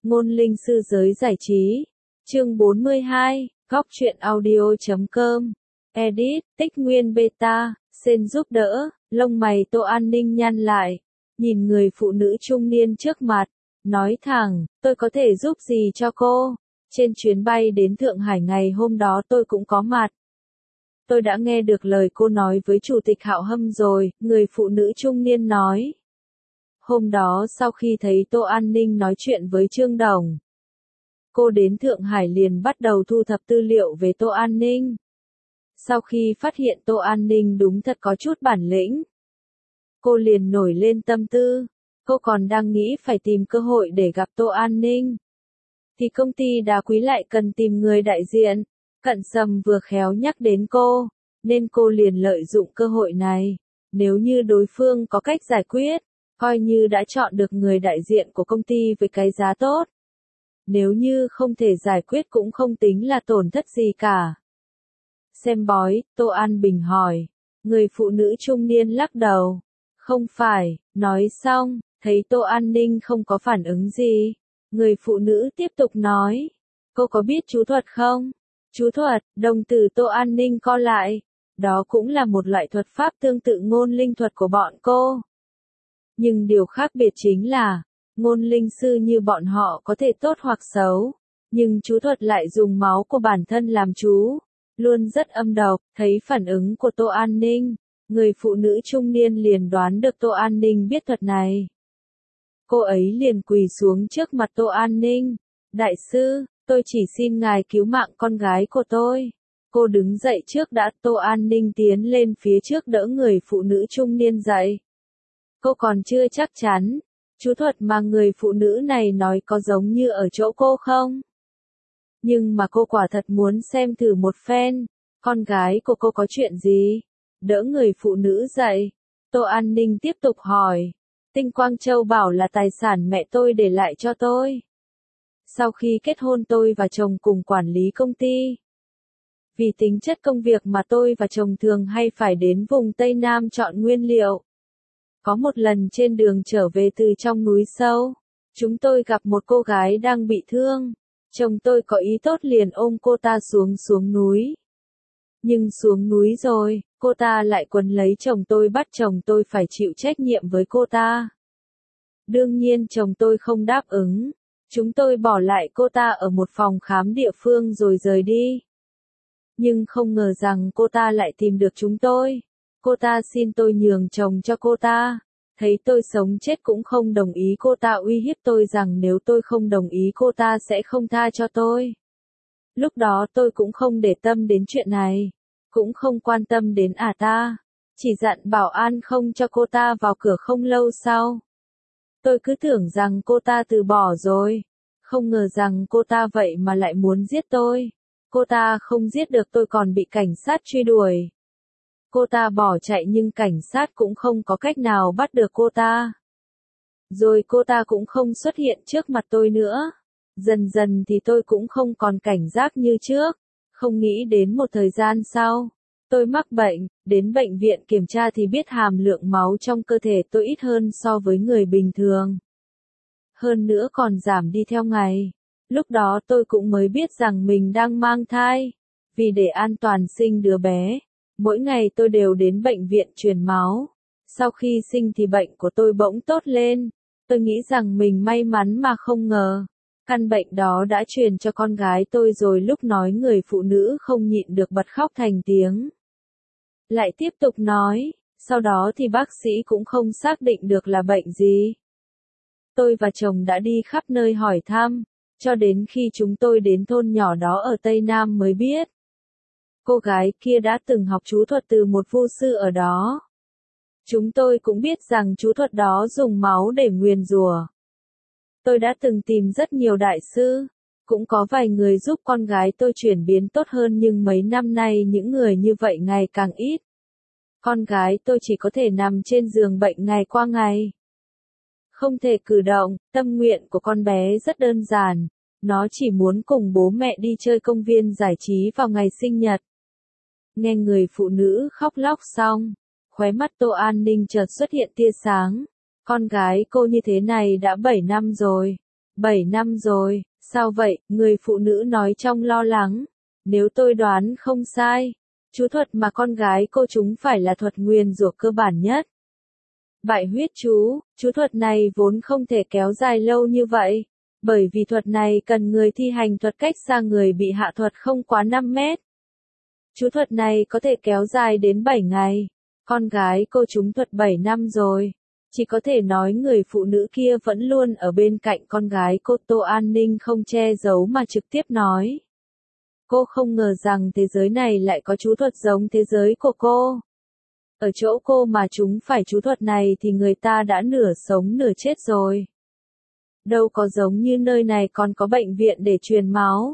Ngôn linh sư giới giải trí. Chương 42, góc truyện audio.com. Edit, tích nguyên beta, xin giúp đỡ, lông mày Tô An Ninh nhăn lại, nhìn người phụ nữ trung niên trước mặt, nói thẳng, tôi có thể giúp gì cho cô? Trên chuyến bay đến Thượng Hải ngày hôm đó tôi cũng có mặt. Tôi đã nghe được lời cô nói với Chủ tịch Hạo Hâm rồi, người phụ nữ trung niên nói. Hôm đó sau khi thấy Tô An Ninh nói chuyện với Trương Đồng, cô đến Thượng Hải liền bắt đầu thu thập tư liệu về Tô An Ninh. Sau khi phát hiện Tô An Ninh đúng thật có chút bản lĩnh, cô liền nổi lên tâm tư, cô còn đang nghĩ phải tìm cơ hội để gặp Tô An Ninh. Thì công ty Đá Quý lại cần tìm người đại diện, Cận Sâm vừa khéo nhắc đến cô, nên cô liền lợi dụng cơ hội này. Nếu như đối phương có cách giải quyết, coi như đã chọn được người đại diện của công ty với cái giá tốt. Nếu như không thể giải quyết cũng không tính là tổn thất gì cả. Xem bói, Tô An Bình hỏi. Người phụ nữ trung niên lắc đầu. Không phải, nói xong, thấy Tô An Ninh không có phản ứng gì. Người phụ nữ tiếp tục nói. Cô có biết chú thuật không? Chú thuật, đồng tử Tô An Ninh co lại. Đó cũng là một loại thuật pháp tương tự ngôn linh thuật của bọn cô. Nhưng điều khác biệt chính là, ngôn linh sư như bọn họ có thể tốt hoặc xấu, nhưng chú thuật lại dùng máu của bản thân làm chú, luôn rất âm độc. Thấy phản ứng của Tô An Ninh, người phụ nữ trung niên liền đoán được Tô An Ninh biết thuật này. Cô ấy liền quỳ xuống trước mặt Tô An Ninh. Đại sư, tôi chỉ xin ngài cứu mạng con gái của tôi. Cô đứng dậy trước đã. Tô An Ninh tiến lên phía trước đỡ người phụ nữ trung niên dậy. Cô còn chưa chắc chắn, chú thuật mà người phụ nữ này nói có giống như ở chỗ cô không? Nhưng mà cô quả thật muốn xem thử một phen, con gái của cô có chuyện gì? Đỡ người phụ nữ dậy, Tô An Ninh tiếp tục hỏi. Tinh Quang Châu bảo là tài sản mẹ tôi để lại cho tôi. Sau khi kết hôn tôi và chồng cùng quản lý công ty. Vì tính chất công việc mà tôi và chồng thường hay phải đến vùng Tây Nam chọn nguyên liệu. Có một lần trên đường trở về từ trong núi sâu, chúng tôi gặp một cô gái đang bị thương. Chồng tôi có ý tốt liền ôm cô ta xuống núi. Nhưng xuống núi rồi, cô ta lại quấn lấy chồng tôi bắt chồng tôi phải chịu trách nhiệm với cô ta. Đương nhiên chồng tôi không đáp ứng. Chúng tôi bỏ lại cô ta ở một phòng khám địa phương rồi rời đi. Nhưng không ngờ rằng cô ta lại tìm được chúng tôi. Cô ta xin tôi nhường chồng cho cô ta. Thấy tôi sống chết cũng không đồng ý, cô ta uy hiếp tôi rằng nếu tôi không đồng ý cô ta sẽ không tha cho tôi. Lúc đó tôi cũng không để tâm đến chuyện này. Cũng không quan tâm đến ta. Chỉ dặn bảo an không cho cô ta vào cửa. Không lâu sau, tôi cứ tưởng rằng cô ta từ bỏ rồi. Không ngờ rằng cô ta vậy mà lại muốn giết tôi. Cô ta không giết được tôi còn bị cảnh sát truy đuổi. Cô ta bỏ chạy nhưng cảnh sát cũng không có cách nào bắt được cô ta. Rồi cô ta cũng không xuất hiện trước mặt tôi nữa. Dần dần thì tôi cũng không còn cảnh giác như trước. Không nghĩ đến một thời gian sau, tôi mắc bệnh, đến bệnh viện kiểm tra thì biết hàm lượng máu trong cơ thể tôi ít hơn so với người bình thường. Hơn nữa còn giảm đi theo ngày. Lúc đó tôi cũng mới biết rằng mình đang mang thai. Vì để an toàn sinh đứa bé, mỗi ngày tôi đều đến bệnh viện truyền máu. Sau khi sinh thì bệnh của tôi bỗng tốt lên. Tôi nghĩ rằng mình may mắn mà không ngờ. Căn bệnh đó đã truyền cho con gái tôi rồi. Lúc nói người phụ nữ không nhịn được bật khóc thành tiếng. Lại tiếp tục nói, sau đó thì bác sĩ cũng không xác định được là bệnh gì. Tôi và chồng đã đi khắp nơi hỏi thăm, cho đến khi chúng tôi đến thôn nhỏ đó ở Tây Nam mới biết. Cô gái kia đã từng học chú thuật từ một vu sư ở đó. Chúng tôi cũng biết rằng chú thuật đó dùng máu để nguyền rủa. Tôi đã từng tìm rất nhiều đại sư, cũng có vài người giúp con gái tôi chuyển biến tốt hơn nhưng mấy năm nay những người như vậy ngày càng ít. Con gái tôi chỉ có thể nằm trên giường bệnh ngày qua ngày. Không thể cử động. Tâm nguyện của con bé rất đơn giản. Nó chỉ muốn cùng bố mẹ đi chơi công viên giải trí vào ngày sinh nhật. Nghe người phụ nữ khóc lóc xong, khóe mắt Tô An Ninh chợt xuất hiện tia sáng. Con gái cô như thế này đã 7 năm rồi. 7 năm rồi, sao vậy? Người phụ nữ nói trong lo lắng. Nếu tôi đoán không sai, chú thuật mà con gái cô chúng phải là thuật nguyền rủa cơ bản nhất. Bại huyết chú thuật này vốn không thể kéo dài lâu như vậy, bởi vì thuật này cần người thi hành thuật cách xa người bị hạ thuật không quá 5 mét. Chú thuật này có thể kéo dài đến 7 ngày. Con gái cô trúng thuật 7 năm rồi. Chỉ có thể nói người phụ nữ kia vẫn luôn ở bên cạnh con gái cô. Tô An Ninh không che giấu mà trực tiếp nói. Cô không ngờ rằng thế giới này lại có chú thuật giống thế giới của cô. Ở chỗ cô mà chúng phải chú thuật này thì người ta đã nửa sống nửa chết rồi. Đâu có giống như nơi này còn có bệnh viện để truyền máu.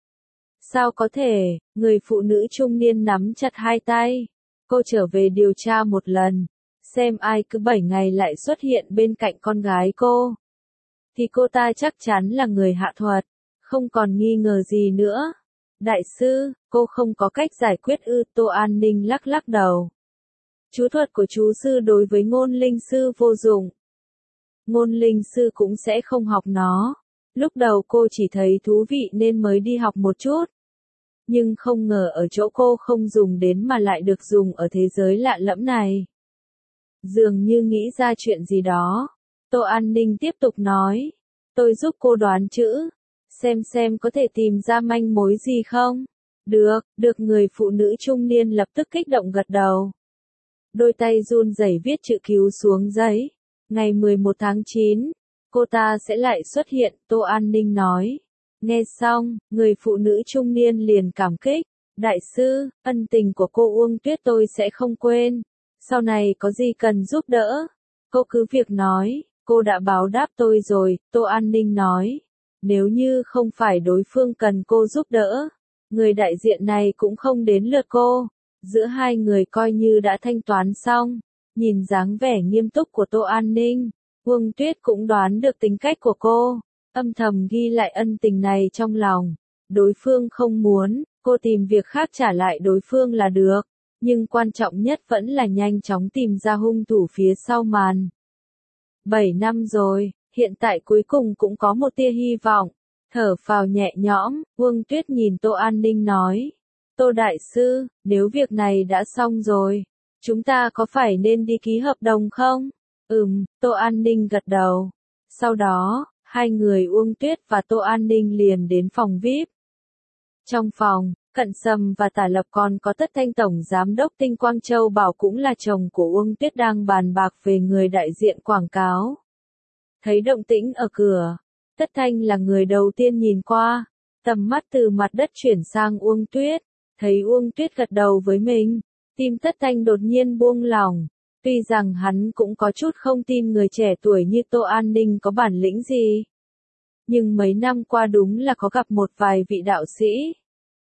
Sao có thể, người phụ nữ trung niên nắm chặt hai tay. Cô trở về điều tra một lần, xem ai cứ 7 ngày lại xuất hiện bên cạnh con gái cô. Thì cô ta chắc chắn là người hạ thuật, không còn nghi ngờ gì nữa. Đại sư, cô không có cách giải quyết ư? Tô An Ninh lắc lắc đầu. Chú thuật của chú sư đối với ngôn linh sư vô dụng. Ngôn linh sư cũng sẽ không học nó. Lúc đầu cô chỉ thấy thú vị nên mới đi học một chút. Nhưng không ngờ ở chỗ cô không dùng đến mà lại được dùng ở thế giới lạ lẫm này. Dường như nghĩ ra chuyện gì đó. Tô An Ninh tiếp tục nói. Tôi giúp cô đoán chữ. Xem có thể tìm ra manh mối gì không? Được người phụ nữ trung niên lập tức kích động gật đầu. Đôi tay run rẩy viết chữ cứu xuống giấy. Ngày 11 tháng 9, cô ta sẽ lại xuất hiện, Tô An Ninh nói. Nghe xong, người phụ nữ trung niên liền cảm kích. Đại sư, ân tình của cô Uông Tuyết tôi sẽ không quên. Sau này có gì cần giúp đỡ, cô cứ việc nói, cô đã báo đáp tôi rồi, Tô An Ninh nói. Nếu như không phải đối phương cần cô giúp đỡ, người đại diện này cũng không đến lượt cô. Giữa hai người coi như đã thanh toán xong. Nhìn dáng vẻ nghiêm túc của Tô An Ninh, Uông Tuyết cũng đoán được tính cách của cô. Âm thầm ghi lại ân tình này trong lòng. Đối phương không muốn, cô tìm việc khác trả lại đối phương là được. Nhưng quan trọng nhất vẫn là nhanh chóng tìm ra hung thủ phía sau màn. 7 năm rồi, hiện tại cuối cùng cũng có một tia hy vọng. Thở phào nhẹ nhõm, Uông Tuyết nhìn Tô An Ninh nói. Tô Đại Sư, nếu việc này đã xong rồi, chúng ta có phải nên đi ký hợp đồng không? Tô An Ninh gật đầu. Sau đó, hai người Uông Tuyết và Tô An Ninh liền đến phòng VIP. Trong phòng, Cận Sâm và Tả Lập còn có Tất Thanh Tổng Giám đốc Tinh Quang Châu Bảo cũng là chồng của Uông Tuyết đang bàn bạc về người đại diện quảng cáo. Thấy động tĩnh ở cửa, Tất Thanh là người đầu tiên nhìn qua, tầm mắt từ mặt đất chuyển sang Uông Tuyết, thấy Uông Tuyết gật đầu với mình, tim Tất Thanh đột nhiên buông lỏng. Tuy rằng hắn cũng có chút không tin người trẻ tuổi như Tô An Ninh có bản lĩnh gì. Nhưng mấy năm qua đúng là có gặp một vài vị đạo sĩ.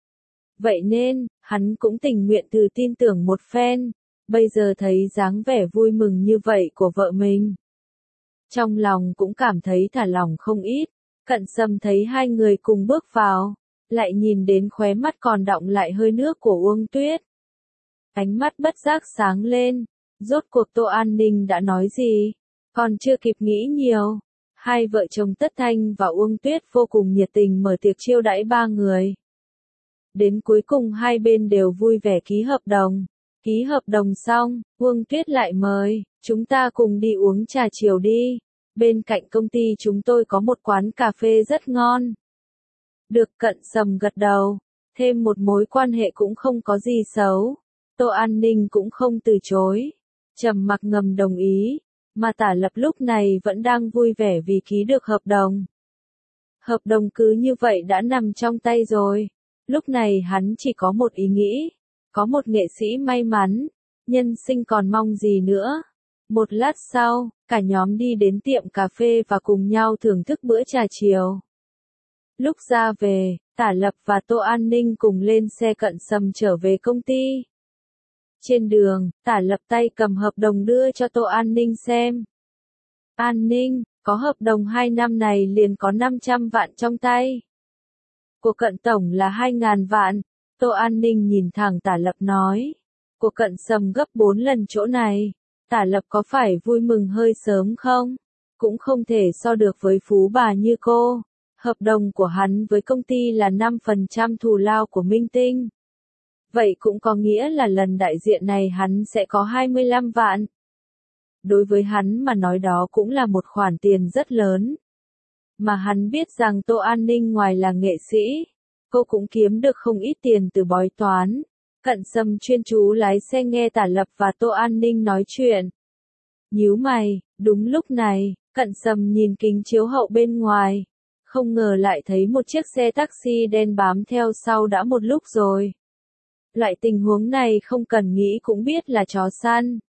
Vậy nên, hắn cũng tình nguyện từ tin tưởng một phen, bây giờ thấy dáng vẻ vui mừng như vậy của vợ mình. Trong lòng cũng cảm thấy thả lỏng không ít, Cận Sâm thấy hai người cùng bước vào, lại nhìn đến khóe mắt còn đọng lại hơi nước của Uông Tuyết. Ánh mắt bất giác sáng lên, rốt cuộc Tô An Ninh đã nói gì, còn chưa kịp nghĩ nhiều. Hai vợ chồng Tất Thanh và Uông Tuyết vô cùng nhiệt tình mở tiệc chiêu đãi ba người. Đến cuối cùng hai bên đều vui vẻ ký hợp đồng. Ký hợp đồng xong, Uông Tuyết lại mời, chúng ta cùng đi uống trà chiều đi. Bên cạnh công ty chúng tôi có một quán cà phê rất ngon. Được, Cận Sâm gật đầu, thêm một mối quan hệ cũng không có gì xấu. Tô An Ninh cũng không từ chối, trầm mặc ngầm đồng ý, mà Tả Lập lúc này vẫn đang vui vẻ vì ký được hợp đồng. Hợp đồng cứ như vậy đã nằm trong tay rồi. Lúc này hắn chỉ có một ý nghĩ, có một nghệ sĩ may mắn, nhân sinh còn mong gì nữa. Một lát sau, cả nhóm đi đến tiệm cà phê và cùng nhau thưởng thức bữa trà chiều. Lúc ra về, Tả Lập và Tô An Ninh cùng lên xe Cận Sâm trở về công ty. Trên đường, Tả Lập tay cầm hợp đồng đưa cho Tô An Ninh xem. An Ninh, có hợp đồng 2 năm này liền có 500 vạn trong tay. Của Cận Tổng là 2.000 vạn, Tô An Ninh nhìn thẳng Tả Lập nói. Của Cận Sâm gấp 4 lần chỗ này, Tả Lập có phải vui mừng hơi sớm không? cũng không thể so được với phú bà như cô. Hợp đồng của hắn với công ty là 5% thù lao của minh tinh. Vậy cũng có nghĩa là lần đại diện này hắn sẽ có 25 vạn. Đối với hắn mà nói đó cũng là một khoản tiền rất lớn. Mà hắn biết rằng Tô An Ninh ngoài là nghệ sĩ, cô cũng kiếm được không ít tiền từ bói toán. Cận Sâm chuyên chú lái xe nghe Tả Lập và Tô An Ninh nói chuyện. Nhíu mày, đúng lúc này, Cận Sâm nhìn kính chiếu hậu bên ngoài. Không ngờ lại thấy một chiếc xe taxi đen bám theo sau đã một lúc rồi. Loại tình huống này không cần nghĩ cũng biết là chó săn.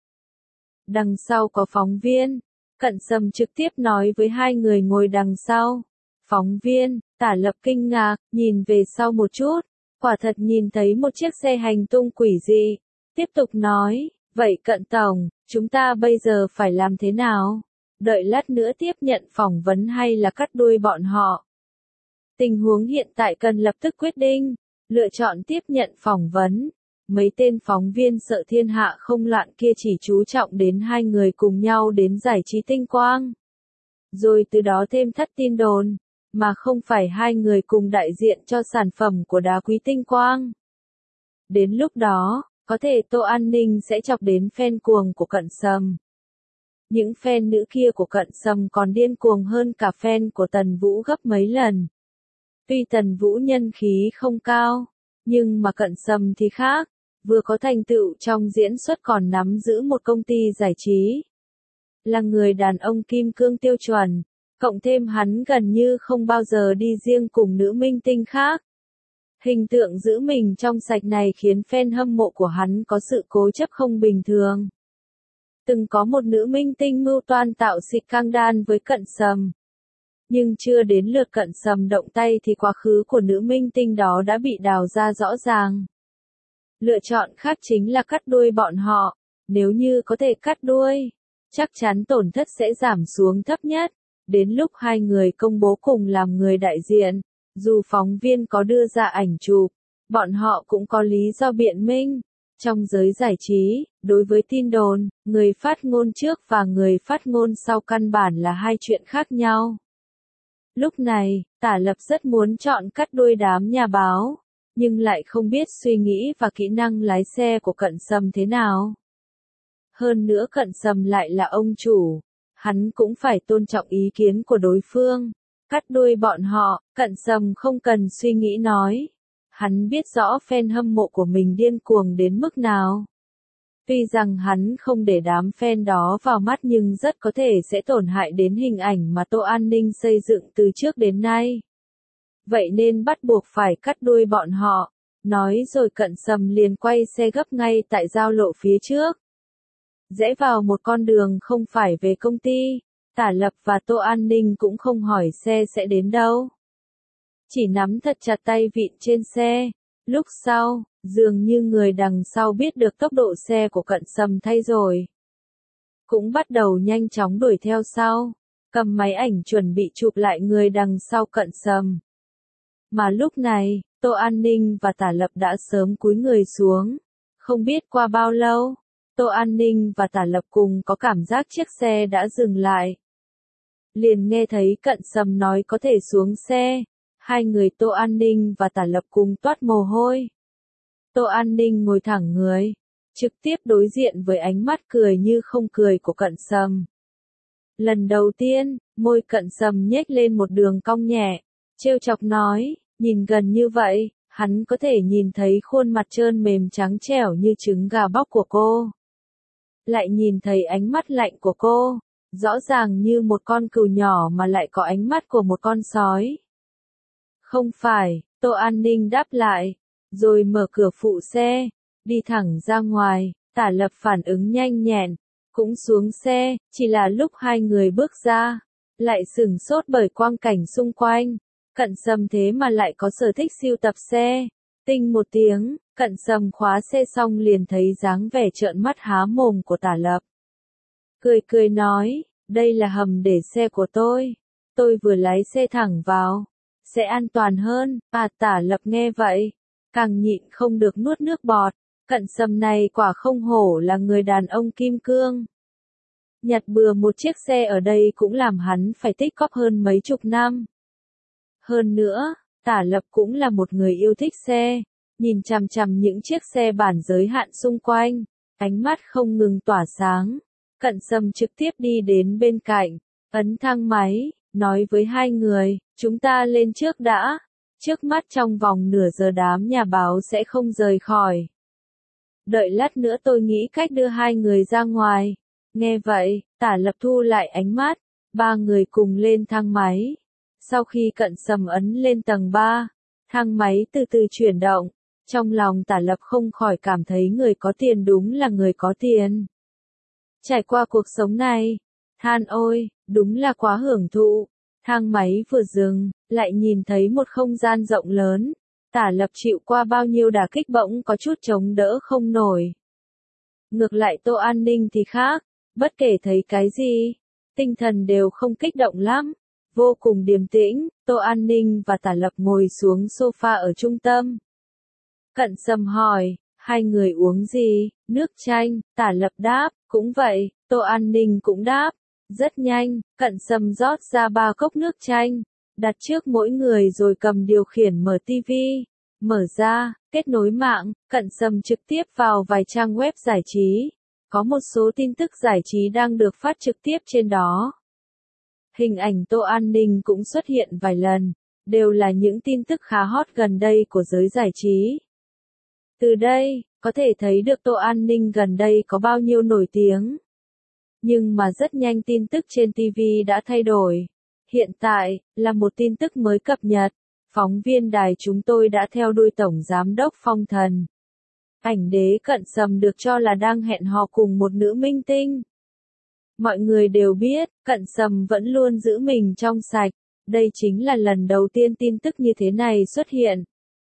Đằng sau có phóng viên. Cận Sâm trực tiếp nói với hai người ngồi đằng sau. Phóng viên, Tả Lập kinh ngạc, nhìn về sau một chút. Quả thật nhìn thấy một chiếc xe hành tung quỷ dị. Tiếp tục nói, vậy Cận Tổng, chúng ta bây giờ phải làm thế nào? Đợi lát nữa tiếp nhận phỏng vấn hay là cắt đuôi bọn họ? Tình huống hiện tại cần lập tức quyết định, lựa chọn tiếp nhận phỏng vấn. Mấy tên phóng viên sợ thiên hạ không loạn kia chỉ chú trọng đến hai người cùng nhau đến giải trí tinh quang. Rồi từ đó thêm thắt tin đồn, mà không phải hai người cùng đại diện cho sản phẩm của đá quý tinh quang. Đến lúc đó, có thể Tô An Ninh sẽ chọc đến fan cuồng của Cận Sâm. Những fan nữ kia của Cận Sâm còn điên cuồng hơn cả fan của Tần Vũ gấp mấy lần. Tuy Tần Vũ nhân khí không cao, nhưng mà Cận Sâm thì khác, vừa có thành tựu trong diễn xuất còn nắm giữ một công ty giải trí. Là người đàn ông kim cương tiêu chuẩn, cộng thêm hắn gần như không bao giờ đi riêng cùng nữ minh tinh khác. Hình tượng giữ mình trong sạch này khiến fan hâm mộ của hắn có sự cố chấp không bình thường. Từng có một nữ minh tinh mưu toan tạo scandal với Cận Sâm. Nhưng chưa đến lượt Cận Sâm động tay thì quá khứ của nữ minh tinh đó đã bị đào ra rõ ràng. Lựa chọn khác chính là cắt đuôi bọn họ. Nếu như có thể cắt đuôi, chắc chắn tổn thất sẽ giảm xuống thấp nhất. Đến lúc hai người công bố cùng làm người đại diện, dù phóng viên có đưa ra ảnh chụp, bọn họ cũng có lý do biện minh. Trong giới giải trí, đối với tin đồn, người phát ngôn trước và người phát ngôn sau căn bản là hai chuyện khác nhau. Lúc này, Tả Lập rất muốn chọn cắt đuôi đám nhà báo, nhưng lại không biết suy nghĩ và kỹ năng lái xe của Cận Sâm thế nào. Hơn nữa Cận Sâm lại là ông chủ, hắn cũng phải tôn trọng ý kiến của đối phương. Cắt đuôi bọn họ, Cận Sâm không cần suy nghĩ nói. Hắn biết rõ fan hâm mộ của mình điên cuồng đến mức nào. Tuy rằng hắn không để đám fan đó vào mắt nhưng rất có thể sẽ tổn hại đến hình ảnh mà Tô An Ninh xây dựng từ trước đến nay. Vậy nên bắt buộc phải cắt đuôi bọn họ. Nói rồi Cận Sâm liền quay xe gấp ngay tại giao lộ phía trước. Rẽ vào một con đường không phải về công ty. Tả Lập và Tô An Ninh cũng không hỏi xe sẽ đến đâu. Chỉ nắm thật chặt tay vịn trên xe. Lúc sau, dường như người đằng sau biết được tốc độ xe của Cận Sâm thay rồi. Cũng bắt đầu nhanh chóng đuổi theo sau. Cầm máy ảnh chuẩn bị chụp lại người đằng sau Cận Sâm. Mà lúc này, Tô An Ninh và Tả Lập đã sớm cúi người xuống. Không biết qua bao lâu, Tô An Ninh và Tả Lập cùng có cảm giác chiếc xe đã dừng lại. Liền nghe thấy Cận Sâm nói có thể xuống xe. Hai người Tô An Ninh và Tả Lập cùng toát mồ hôi. Tô An Ninh ngồi thẳng người, trực tiếp đối diện với ánh mắt cười như không cười của Cận Sâm. Lần đầu tiên, môi Cận Sâm nhếch lên một đường cong nhẹ, trêu chọc nói, nhìn gần như vậy, hắn có thể nhìn thấy khuôn mặt trơn mềm trắng trẻo như trứng gà bóc của cô. Lại nhìn thấy ánh mắt lạnh của cô, rõ ràng như một con cừu nhỏ mà lại có ánh mắt của một con sói. Không phải, Tô An Ninh đáp lại, rồi mở cửa phụ xe, đi thẳng ra ngoài. Tả Lập phản ứng nhanh nhẹn, cũng xuống xe, chỉ là lúc hai người bước ra, lại sửng sốt bởi quang cảnh xung quanh. Cận Sâm thế mà lại có sở thích sưu tập xe. Tinh một tiếng, Cận Sâm khóa xe xong liền thấy dáng vẻ trợn mắt há mồm của Tả Lập. Cười cười nói, đây là hầm để xe của tôi vừa lái xe thẳng vào, sẽ an toàn hơn. Tả Lập nghe vậy, càng nhịn không được nuốt nước bọt. Cận Sâm này quả không hổ là người đàn ông kim cương. Nhặt bừa một chiếc xe ở đây cũng làm hắn phải tích cóp hơn mấy chục năm. Hơn nữa, Tả Lập cũng là một người yêu thích xe, nhìn chằm chằm những chiếc xe bản giới hạn xung quanh, ánh mắt không ngừng tỏa sáng. Cận Sâm trực tiếp đi đến bên cạnh, ấn thang máy, nói với hai người, chúng ta lên trước đã, trước mắt trong vòng nửa giờ đám nhà báo sẽ không rời khỏi. Đợi lát nữa tôi nghĩ cách đưa hai người ra ngoài. Nghe vậy, Tả Lập thu lại ánh mắt, ba người cùng lên thang máy. Sau khi Cận Sâm ấn lên tầng 3, thang máy từ từ chuyển động, trong lòng Tả Lập không khỏi cảm thấy người có tiền đúng là người có tiền. Trải qua cuộc sống này, than ôi, đúng là quá hưởng thụ. Thang máy vừa dừng, lại nhìn thấy một không gian rộng lớn. Tả Lập chịu qua bao nhiêu đả kích bỗng có chút chống đỡ không nổi. Ngược lại Tô An Ninh thì khác, bất kể thấy cái gì, tinh thần đều không kích động lắm. Vô cùng điềm tĩnh, Tô An Ninh và Tả Lập ngồi xuống sofa ở trung tâm. Cận Sâm hỏi, hai người uống gì? Nước chanh, Tả Lập đáp, cũng vậy, Tô An Ninh cũng đáp. Rất nhanh, Cận Sâm rót ra 3 cốc nước chanh, đặt trước mỗi người rồi cầm điều khiển mở tivi. Mở ra, kết nối mạng, Cận Sâm trực tiếp vào vài trang web giải trí. Có một số tin tức giải trí đang được phát trực tiếp trên đó. Hình ảnh Tô An Ninh cũng xuất hiện vài lần, đều là những tin tức khá hot gần đây của giới giải trí. Từ đây, có thể thấy được Tô An Ninh gần đây có bao nhiêu nổi tiếng. Nhưng mà rất nhanh tin tức trên TV đã thay đổi. Hiện tại, là một tin tức mới cập nhật. Phóng viên đài chúng tôi đã theo đuôi Tổng Giám đốc Phong Thần. Ảnh đế Cận Sâm được cho là đang hẹn hò cùng một nữ minh tinh. Mọi người đều biết, Cận Sâm vẫn luôn giữ mình trong sạch. Đây chính là lần đầu tiên tin tức như thế này xuất hiện.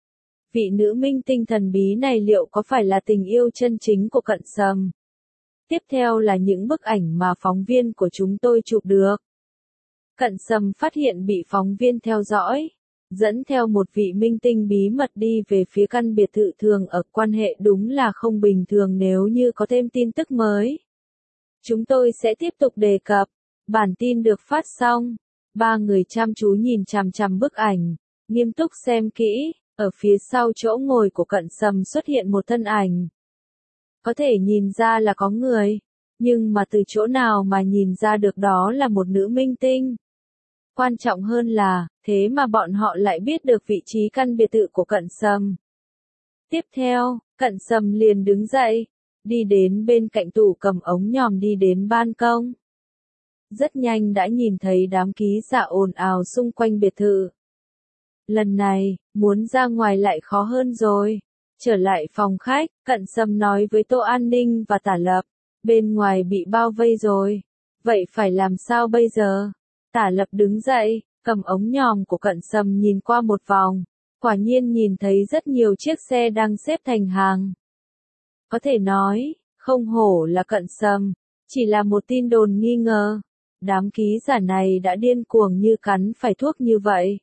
Vị nữ minh tinh thần bí này liệu có phải là tình yêu chân chính của Cận Sâm? Tiếp theo là những bức ảnh mà phóng viên của chúng tôi chụp được. Cận Sâm phát hiện bị phóng viên theo dõi, dẫn theo một vị minh tinh bí mật đi về phía căn biệt thự thường ở, quan hệ đúng là không bình thường nếu như có thêm tin tức mới. Chúng tôi sẽ tiếp tục đề cập. Bản tin được phát xong, ba người chăm chú nhìn chằm chằm bức ảnh, nghiêm túc xem kỹ, ở phía sau chỗ ngồi của Cận Sâm xuất hiện một thân ảnh. Có thể nhìn ra là có người, nhưng mà từ chỗ nào mà nhìn ra được đó là một nữ minh tinh. Quan trọng hơn là, thế mà bọn họ lại biết được vị trí căn biệt thự của Cận Sâm. Tiếp theo, Cận Sâm liền đứng dậy, đi đến bên cạnh tủ cầm ống nhòm đi đến ban công. Rất nhanh đã nhìn thấy đám ký giả ồn ào xung quanh biệt thự. Lần này, muốn ra ngoài lại khó hơn rồi. Trở lại phòng khách, Cận Sâm nói với Tô An Ninh và Tả Lập, bên ngoài bị bao vây rồi. Vậy phải làm sao bây giờ? Tả Lập đứng dậy, cầm ống nhòm của Cận Sâm nhìn qua một vòng. Quả nhiên nhìn thấy rất nhiều chiếc xe đang xếp thành hàng. Có thể nói, không hổ là Cận Sâm, chỉ là một tin đồn nghi ngờ. Đám ký giả này đã điên cuồng như cắn phải thuốc như vậy.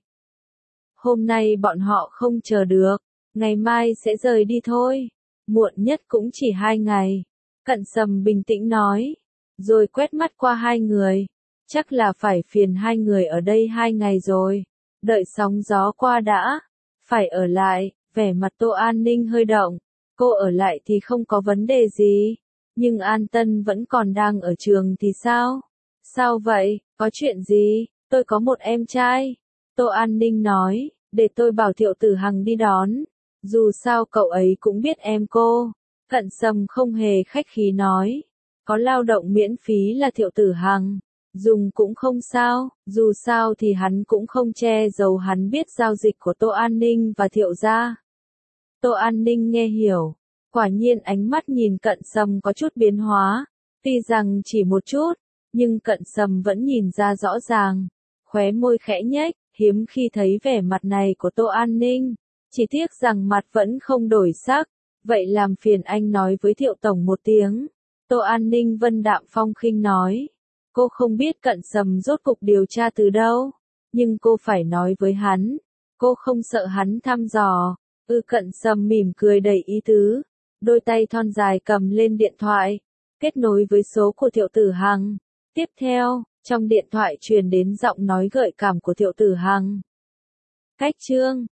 Hôm nay bọn họ không chờ được, ngày mai sẽ rời đi thôi. Muộn nhất cũng chỉ 2 ngày. Cận Sâm bình tĩnh nói, rồi quét mắt qua hai người. Chắc là phải phiền hai người ở đây 2 ngày rồi. Đợi sóng gió qua đã. Phải ở lại, vẻ mặt Tô An Ninh hơi động. Cô ở lại thì không có vấn đề gì. Nhưng An Tân vẫn còn đang ở trường thì sao? Sao vậy, có chuyện gì? Tôi có một em trai. Tô An Ninh nói, để tôi bảo Thiệu Tử Hằng đi đón. Dù sao cậu ấy cũng biết em cô. Cận Sâm không hề khách khí nói. Có lao động miễn phí là Thiệu Tử Hằng. Dùng cũng không sao, dù sao thì hắn cũng không che giấu hắn biết giao dịch của Tô An Ninh và Thiệu gia. Tô An Ninh nghe hiểu. Quả nhiên ánh mắt nhìn Cận Sâm có chút biến hóa. Tuy rằng chỉ một chút, nhưng Cận Sâm vẫn nhìn ra rõ ràng. Khóe môi khẽ nhếch, hiếm khi thấy vẻ mặt này của Tô An Ninh. Chỉ tiếc rằng mặt vẫn không đổi sắc. Vậy làm phiền anh nói với Thiệu Tổng một tiếng. Tô An Ninh vân đạm phong khinh nói. Cô không biết Cận Sâm rốt cục điều tra từ đâu. Nhưng cô phải nói với hắn. Cô không sợ hắn thăm dò. Cận Sâm mỉm cười đầy ý tứ. Đôi tay thon dài cầm lên điện thoại. Kết nối với số của Thiệu Tử Hằng. Tiếp theo, trong điện thoại truyền đến giọng nói gợi cảm của Thiệu Tử Hằng. Cách chương